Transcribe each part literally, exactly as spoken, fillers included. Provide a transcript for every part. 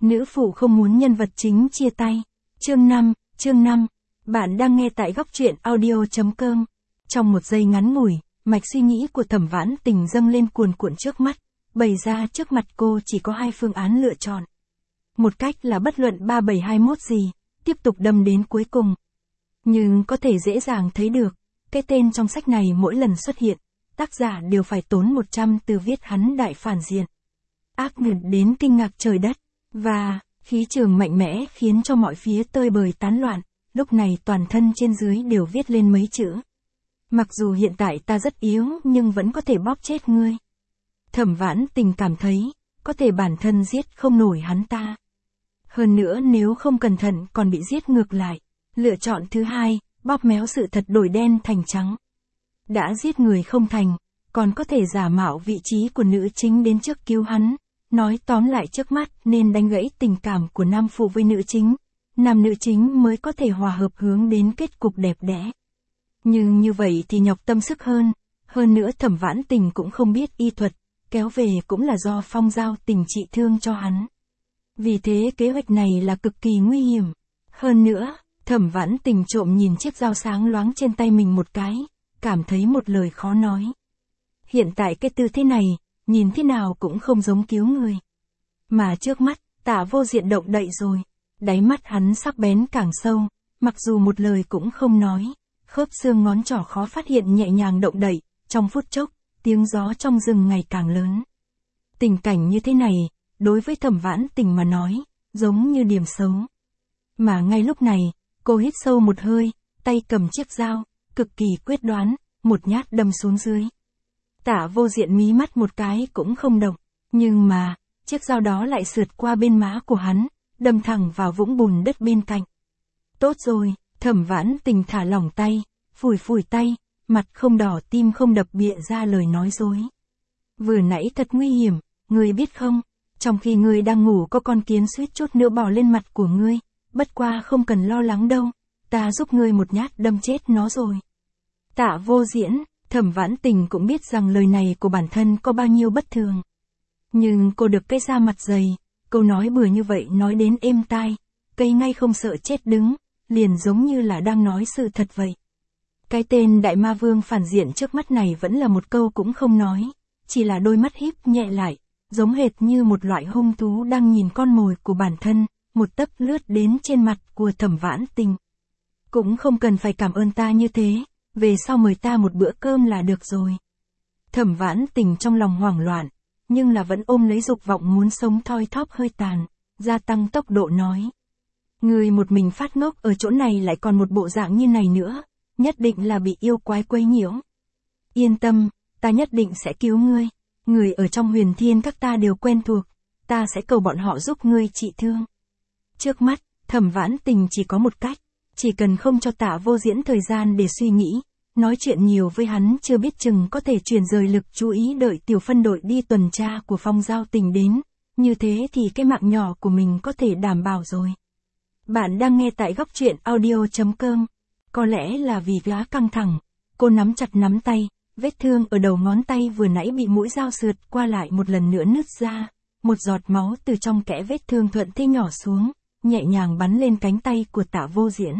Nữ phụ không muốn nhân vật chính chia tay. Chương năm, chương năm. Bạn đang nghe tại góc truyện audio chấm com. Trong một giây ngắn ngủi, mạch suy nghĩ của Thẩm Vãn Tình dâng lên cuồn cuộn trước mắt, bày ra trước mặt cô chỉ có hai phương án lựa chọn. Một cách là bất luận ba bảy hai mốt gì, tiếp tục đâm đến cuối cùng. Nhưng có thể dễ dàng thấy được, cái tên trong sách này mỗi lần xuất hiện, tác giả đều phải tốn một trăm từ viết hắn đại phản diện. Ác nghiệt đến kinh ngạc trời đất, và khí trường mạnh mẽ khiến cho mọi phía tơi bời tán loạn, lúc này toàn thân trên dưới đều viết lên mấy chữ. Mặc dù hiện tại ta rất yếu nhưng vẫn có thể bóp chết ngươi. Thẩm Vãn Tình cảm thấy, có thể bản thân giết không nổi hắn ta. Hơn nữa nếu không cẩn thận còn bị giết ngược lại. Lựa chọn thứ hai, bóp méo sự thật đổi đen thành trắng. Đã giết người không thành, còn có thể giả mạo vị trí của nữ chính đến trước cứu hắn. Nói tóm lại trước mắt nên đánh gãy tình cảm của nam phụ với nữ chính. Nam nữ chính mới có thể hòa hợp hướng đến kết cục đẹp đẽ. Nhưng như vậy thì nhọc tâm sức hơn. Hơn nữa Thẩm Vãn Tình cũng không biết y thuật, kéo về cũng là do Phong Giao Tình trị thương cho hắn. Vì thế kế hoạch này là cực kỳ nguy hiểm. Hơn nữa, Thẩm Vãn Tình trộm nhìn chiếc dao sáng loáng trên tay mình một cái, cảm thấy một lời khó nói. Hiện tại cái tư thế này, nhìn thế nào cũng không giống cứu người. Mà trước mắt, Tạ Vô Diện động đậy rồi. Đáy mắt hắn sắc bén càng sâu, mặc dù một lời cũng không nói. Khớp xương ngón trỏ khó phát hiện nhẹ nhàng động đậy, trong phút chốc, tiếng gió trong rừng ngày càng lớn. Tình cảnh như thế này, đối với Thẩm Vãn Tình mà nói, giống như điểm xấu. Mà ngay lúc này, cô hít sâu một hơi, tay cầm chiếc dao, cực kỳ quyết đoán, một nhát đâm xuống dưới. Tạ Vô Diện mí mắt một cái cũng không động, nhưng mà, chiếc dao đó lại sượt qua bên má của hắn, đâm thẳng vào vũng bùn đất bên cạnh. Tốt rồi, Thẩm Vãn Tình thả lỏng tay, phủi phủi tay, mặt không đỏ tim không đập bịa ra lời nói dối. Vừa nãy thật nguy hiểm, ngươi biết không, trong khi ngươi đang ngủ có con kiến suýt chút nữa bò lên mặt của ngươi, bất qua không cần lo lắng đâu, ta giúp ngươi một nhát đâm chết nó rồi. Tạ Vô Diễn, Thẩm Vãn Tình cũng biết rằng lời này của bản thân có bao nhiêu bất thường. Nhưng cô được cái da mặt dày, câu nói bừa như vậy nói đến êm tai, cây ngay không sợ chết đứng, liền giống như là đang nói sự thật vậy. Cái tên Đại Ma Vương phản diện trước mắt này vẫn là một câu cũng không nói, chỉ là đôi mắt híp nhẹ lại, giống hệt như một loại hung thú đang nhìn con mồi của bản thân, một tấc lướt đến trên mặt của Thẩm Vãn Tình. Cũng không cần phải cảm ơn ta như thế, về sau mời ta một bữa cơm là được rồi. Thẩm Vãn Tình trong lòng hoảng loạn, nhưng là vẫn ôm lấy dục vọng muốn sống thoi thóp hơi tàn, gia tăng tốc độ nói. Người một mình phát ngốc ở chỗ này lại còn một bộ dạng như này nữa, nhất định là bị yêu quái quấy nhiễu. Yên tâm, ta nhất định sẽ cứu ngươi, người ở trong Huyền Thiên các ta đều quen thuộc, ta sẽ cầu bọn họ giúp ngươi trị thương. Trước mắt, Thẩm Vãn Tình chỉ có một cách, chỉ cần không cho Tạ Vô Diễn thời gian để suy nghĩ, nói chuyện nhiều với hắn chưa biết chừng có thể chuyển rời lực chú ý đợi tiểu phân đội đi tuần tra của Phong Giao Tình đến, như thế thì cái mạng nhỏ của mình có thể đảm bảo rồi. Bạn đang nghe tại góc truyện audio chấm com. Có lẽ là vì quá căng thẳng, cô nắm chặt nắm tay, vết thương ở đầu ngón tay vừa nãy bị mũi dao sượt qua lại một lần nữa nứt ra, một giọt máu từ trong kẽ vết thương thuận thế nhỏ xuống, nhẹ nhàng bắn lên cánh tay của Tạ Vô Diễn.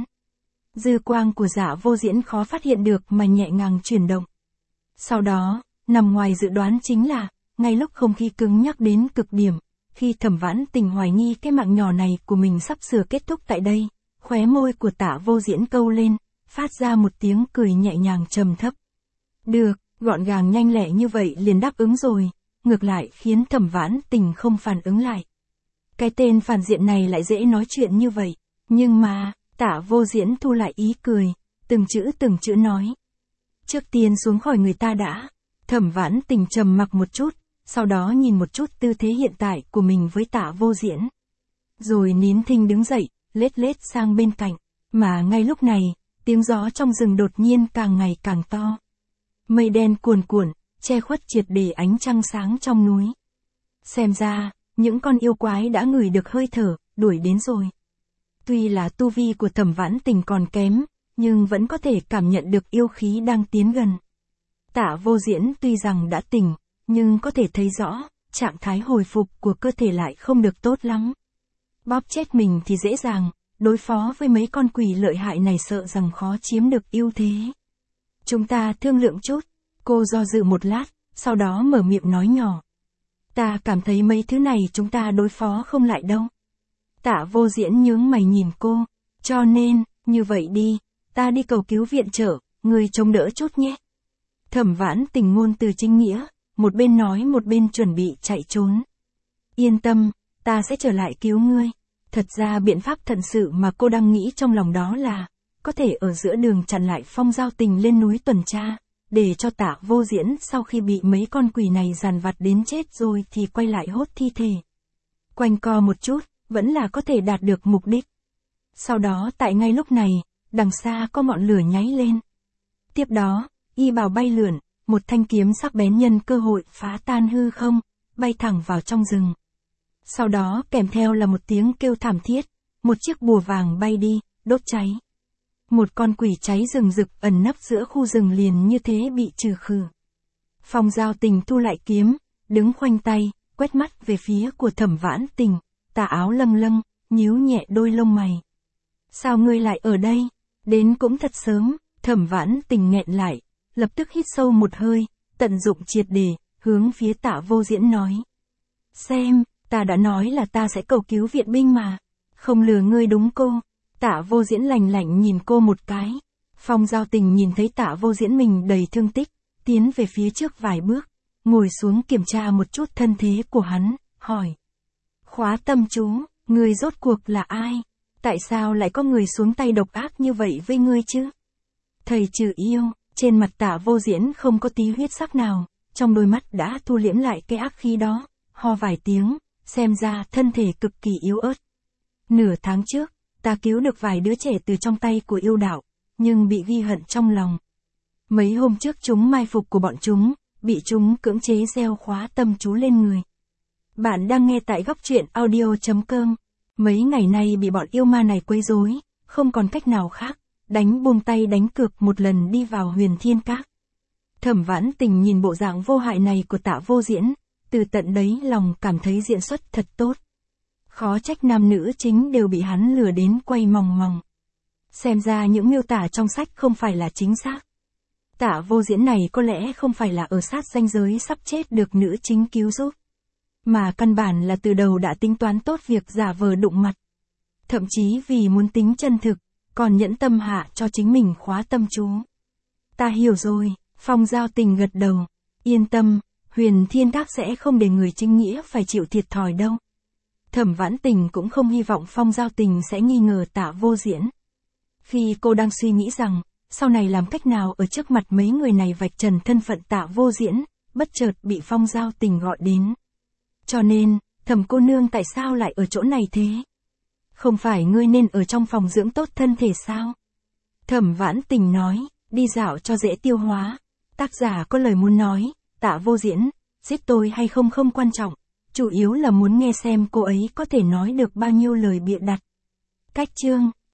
Dư quang của Dạ Vô Diễn khó phát hiện được mà nhẹ nhàng chuyển động. Sau đó, nằm ngoài dự đoán chính là, ngay lúc không khí cứng nhắc đến cực điểm, khi Thẩm Vãn Tình hoài nghi cái mạng nhỏ này của mình sắp sửa kết thúc tại đây, khóe môi của Tạ Vô Diễn câu lên, phát ra một tiếng cười nhẹ nhàng trầm thấp. Được, gọn gàng nhanh lẹ như vậy liền đáp ứng rồi, ngược lại khiến Thẩm Vãn Tình không phản ứng lại. Cái tên phản diện này lại dễ nói chuyện như vậy, nhưng mà, Tạ Vô Diễn thu lại ý cười, từng chữ từng chữ nói. Trước tiên xuống khỏi người ta đã. Thẩm Vãn Tình trầm mặc một chút, sau đó nhìn một chút tư thế hiện tại của mình với Tạ Vô Diễn. Rồi nín thinh đứng dậy, lết lết sang bên cạnh, mà ngay lúc này, tiếng gió trong rừng đột nhiên càng ngày càng to. Mây đen cuồn cuộn, che khuất triệt để ánh trăng sáng trong núi. Xem ra, những con yêu quái đã ngửi được hơi thở, đuổi đến rồi. Tuy là tu vi của Thẩm Vãn Tình còn kém, nhưng vẫn có thể cảm nhận được yêu khí đang tiến gần. Tạ Vô Diễn tuy rằng đã tỉnh, nhưng có thể thấy rõ, trạng thái hồi phục của cơ thể lại không được tốt lắm. Bóp chết mình thì dễ dàng, đối phó với mấy con quỷ lợi hại này sợ rằng khó chiếm được ưu thế. Chúng ta thương lượng chút. Cô do dự một lát, sau đó mở miệng nói nhỏ. Ta cảm thấy mấy thứ này chúng ta đối phó không lại đâu. Tạ Vô Diễn nhướng mày nhìn cô. Cho nên, như vậy đi, ta đi cầu cứu viện trợ, người chống đỡ chút nhé. Thẩm Vãn Tình ngôn từ chính nghĩa, một bên nói một bên chuẩn bị chạy trốn. Yên tâm, ta sẽ trở lại cứu ngươi. Thật ra biện pháp thận sự mà cô đang nghĩ trong lòng đó là, có thể ở giữa đường chặn lại Phong Giao Tình lên núi tuần tra, để cho Tạ Vô Diễn sau khi bị mấy con quỷ này dằn vặt đến chết rồi thì quay lại hốt thi thể. Quanh co một chút, vẫn là có thể đạt được mục đích. Sau đó tại ngay lúc này, đằng xa có ngọn lửa nháy lên. Tiếp đó, y bào bay lượn, một thanh kiếm sắc bén nhân cơ hội phá tan hư không, bay thẳng vào trong rừng. Sau đó kèm theo là một tiếng kêu thảm thiết, một chiếc bùa vàng bay đi, đốt cháy. Một con quỷ cháy rừng rực ẩn nấp giữa khu rừng liền như thế bị trừ khử. Phong Giao Tình thu lại kiếm, đứng khoanh tay, quét mắt về phía của Thẩm Vãn Tình, tà áo lâng lâng, nhíu nhẹ đôi lông mày. Sao ngươi lại ở đây? Đến cũng thật sớm. Thẩm Vãn Tình nghẹn lại, lập tức hít sâu một hơi, tận dụng triệt để, hướng phía Tạ Vô Diễn nói. Xem, ta đã nói là ta sẽ cầu cứu viện binh mà. Không lừa ngươi đúng cô. Tạ Vô Diễn lạnh lạnh nhìn cô một cái. Phong Giao Tình nhìn thấy Tạ Vô Diễn mình đầy thương tích, tiến về phía trước vài bước, ngồi xuống kiểm tra một chút thân thế của hắn, hỏi. Khóa tâm chú, ngươi rốt cuộc là ai? Tại sao lại có người xuống tay độc ác như vậy với ngươi chứ? Thầy trừ yêu, trên mặt Tạ Vô Diễn không có tí huyết sắc nào, trong đôi mắt đã thu liễm lại cái ác khí đó, ho vài tiếng, xem ra thân thể cực kỳ yếu ớt. Nửa tháng trước, ta cứu được vài đứa trẻ từ trong tay của yêu đạo, nhưng bị ghi hận trong lòng. Mấy hôm trước chúng mai phục của bọn chúng, bị chúng cưỡng chế gieo khóa tâm chú lên người. Bạn đang nghe tại góc truyện audio chấm com. Mấy ngày nay bị bọn yêu ma này quấy rối, không còn cách nào khác, đánh buông tay đánh cược một lần đi vào Huyền Thiên Các. Thẩm Vãn Tình nhìn bộ dạng vô hại này của Tạ Vô Diễn, từ tận đáy lòng cảm thấy diễn xuất thật tốt. Khó trách nam nữ chính đều bị hắn lừa đến quay mòng mòng. Xem ra những miêu tả trong sách không phải là chính xác. Tạ Vô Diễn này có lẽ không phải là ở sát ranh giới sắp chết được nữ chính cứu giúp, mà căn bản là từ đầu đã tính toán tốt việc giả vờ đụng mặt. Thậm chí vì muốn tính chân thực, còn nhẫn tâm hạ cho chính mình khóa tâm chú. Ta hiểu rồi, Phong Giao Tình gật đầu. Yên tâm, Huyền Thiên Các sẽ không để người chính nghĩa phải chịu thiệt thòi đâu. Thẩm Vãn Tình cũng không hy vọng Phong Giao Tình sẽ nghi ngờ Tạ Vô Diễn. Khi cô đang suy nghĩ rằng, sau này làm cách nào ở trước mặt mấy người này vạch trần thân phận Tạ Vô Diễn, bất chợt bị Phong Giao Tình gọi đến. Cho nên, Thẩm cô nương tại sao lại ở chỗ này thế? Không phải ngươi nên ở trong phòng dưỡng tốt thân thể sao? Thẩm Vãn Tình nói, đi dạo cho dễ tiêu hóa. Tác giả có lời muốn nói, Tạ Vô Diễn, giết tôi hay không không quan trọng, chủ yếu là muốn nghe xem cô ấy có thể nói được bao nhiêu lời bịa đặt. Cách chương